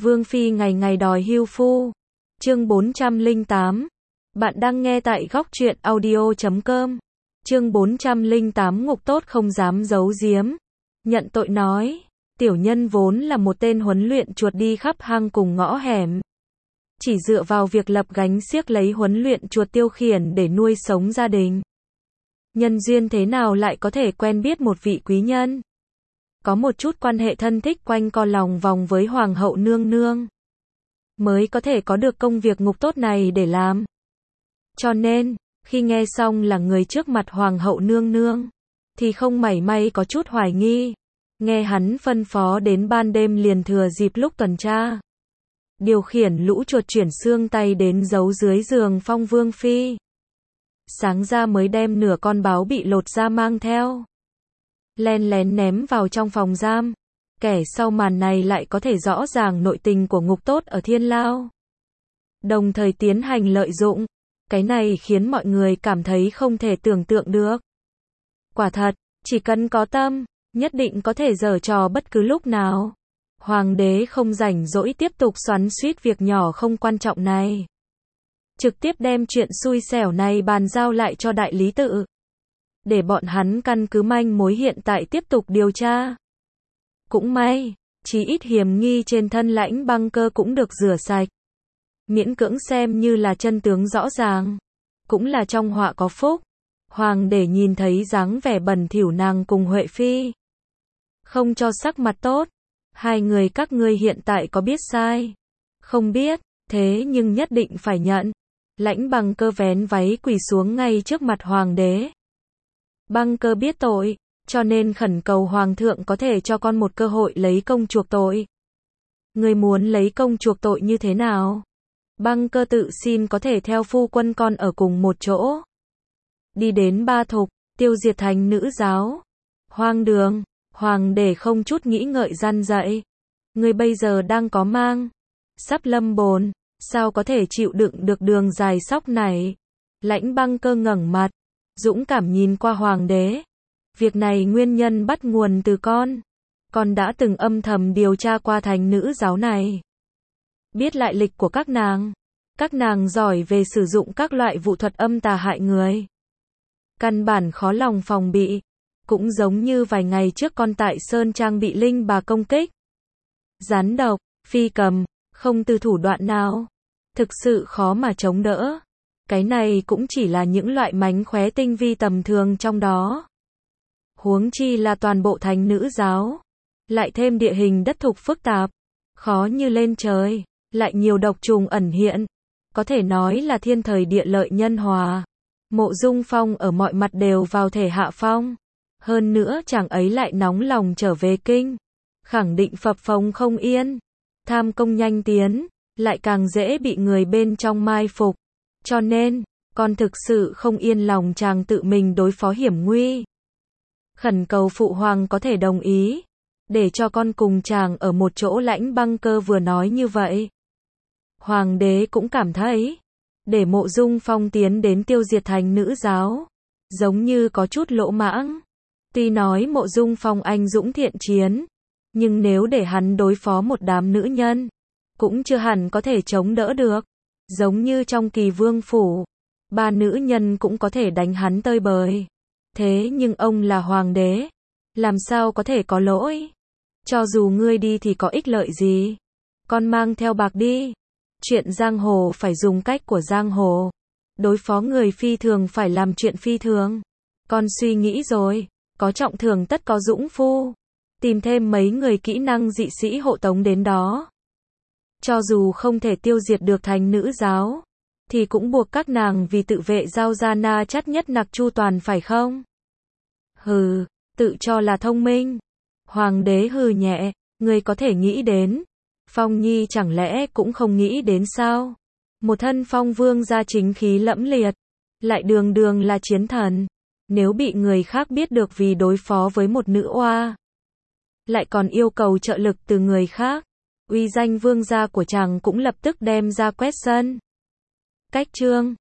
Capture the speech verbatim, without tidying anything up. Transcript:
Vương Phi ngày ngày đòi hưu phu. Chương bốn trăm lẻ tám. Bạn đang nghe tại góc truyện audio chấm com. Chương bốn trăm lẻ tám Ngục Tốt không dám giấu giếm. Nhận tội nói, tiểu nhân vốn là một tên huấn luyện chuột đi khắp hang cùng ngõ hẻm. Chỉ dựa vào việc lập gánh xiếc lấy huấn luyện chuột tiêu khiển để nuôi sống gia đình. Nhân duyên thế nào lại có thể quen biết một vị quý nhân? Có một chút quan hệ thân thích quanh co lòng vòng với Hoàng hậu nương nương. Mới có thể có được công việc ngục tốt này để làm. Cho nên, khi nghe xong là người trước mặt Hoàng hậu nương nương, thì không mảy may có chút hoài nghi. Nghe hắn phân phó đến ban đêm liền thừa dịp lúc tuần tra. Điều khiển lũ chuột chuyển xương tay đến giấu dưới giường phong Vương Phi. Sáng ra mới đem nửa con báo bị lột ra mang theo. Len lén ném vào trong phòng giam. Kẻ sau màn này lại có thể rõ ràng nội tình của ngục tốt ở Thiên Lao. Đồng thời tiến hành lợi dụng. Cái này khiến mọi người cảm thấy không thể tưởng tượng được. Quả thật, chỉ cần có tâm, nhất định có thể giở trò bất cứ lúc nào. Hoàng đế không rảnh rỗi tiếp tục xoắn xuýt việc nhỏ không quan trọng này. Trực tiếp đem chuyện xui xẻo này bàn giao lại cho đại lý tự. Để bọn hắn căn cứ manh mối hiện tại tiếp tục điều tra. Cũng may, chí ít hiểm nghi trên thân Lãnh Băng Cơ cũng được rửa sạch. Miễn cưỡng xem như là chân tướng rõ ràng. Cũng là trong họa có phúc. Hoàng để nhìn thấy dáng vẻ bẩn thỉu nàng cùng Huệ Phi. Không cho sắc mặt tốt. Hai người các ngươi hiện tại có biết sai? Không biết, thế nhưng nhất định phải nhận. Lãnh Băng Cơ vén váy quỳ xuống ngay trước mặt Hoàng đế. Băng Cơ biết tội, cho nên khẩn cầu Hoàng thượng có thể cho con một cơ hội lấy công chuộc tội. Người muốn lấy công chuộc tội như thế nào? Băng Cơ tự xin có thể theo phu quân con ở cùng một chỗ. Đi đến Ba Thục, tiêu diệt thành nữ giáo. Hoang đường, Hoàng để không chút nghĩ ngợi răn dạy. Người bây giờ đang có mang. Sắp lâm bồn, sao có thể chịu đựng được đường dài sóc này? Lãnh Băng Cơ ngẩng mặt, dũng cảm nhìn qua Hoàng đế. Việc này nguyên nhân bắt nguồn từ con. Con đã từng âm thầm điều tra qua thành nữ giáo này. Biết lại lịch của các nàng. Các nàng giỏi về sử dụng các loại vụ thuật âm tà hại người. Căn bản khó lòng phòng bị. Cũng giống như vài ngày trước con tại Sơn Trang bị linh bà công kích. Rắn độc, phi cầm, không từ thủ đoạn nào. Thực sự khó mà chống đỡ. Cái này cũng chỉ là những loại mánh khóe tinh vi tầm thường trong đó. Huống chi là toàn bộ thành nữ giáo. Lại thêm địa hình đất thục phức tạp. Khó như lên trời. Lại nhiều độc trùng ẩn hiện. Có thể nói là thiên thời địa lợi nhân hòa. Mộ Dung Phong ở mọi mặt đều vào thể hạ phong. Hơn nữa chàng ấy lại nóng lòng trở về kinh. Khẳng định phập phồng không yên. Tham công nhanh tiến. Lại càng dễ bị người bên trong mai phục. Cho nên, con thực sự không yên lòng chàng tự mình đối phó hiểm nguy. Khẩn cầu phụ hoàng có thể đồng ý. Để cho con cùng chàng ở một chỗ. Lãnh Băng Cơ vừa nói như vậy. Hoàng đế cũng cảm thấy. Để Mộ Dung Phong tiến đến tiêu diệt thành nữ giáo. Giống như có chút lỗ mãng. Tuy nói Mộ Dung Phong anh dũng thiện chiến. Nhưng nếu để hắn đối phó một đám nữ nhân. Cũng chưa hẳn có thể chống đỡ được. Giống như trong Kỳ Vương phủ. Ba nữ nhân cũng có thể đánh hắn tơi bời. Thế nhưng ông là hoàng đế. Làm sao có thể có lỗi? Cho dù ngươi đi thì có ích lợi gì? Con mang theo bạc đi. Chuyện giang hồ phải dùng cách của giang hồ. Đối phó người phi thường phải làm chuyện phi thường. Con suy nghĩ rồi. Có trọng thường tất có dũng phu. Tìm thêm mấy người kỹ năng dị sĩ hộ tống đến đó. Cho dù không thể tiêu diệt được thành nữ giáo. Thì cũng buộc các nàng vì tự vệ giao ra na chắt nhất nặc chu toàn phải không? Hừ, tự cho là thông minh. Hoàng đế hừ nhẹ, người có thể nghĩ đến. Phong Nhi chẳng lẽ cũng không nghĩ đến sao? Một thân phong vương gia chính khí lẫm liệt. Lại đường đường là chiến thần. Nếu bị người khác biết được vì đối phó với một nữ oa. Lại còn yêu cầu trợ lực từ người khác. Uy danh vương gia của chàng cũng lập tức đem ra quét sân. Cách chương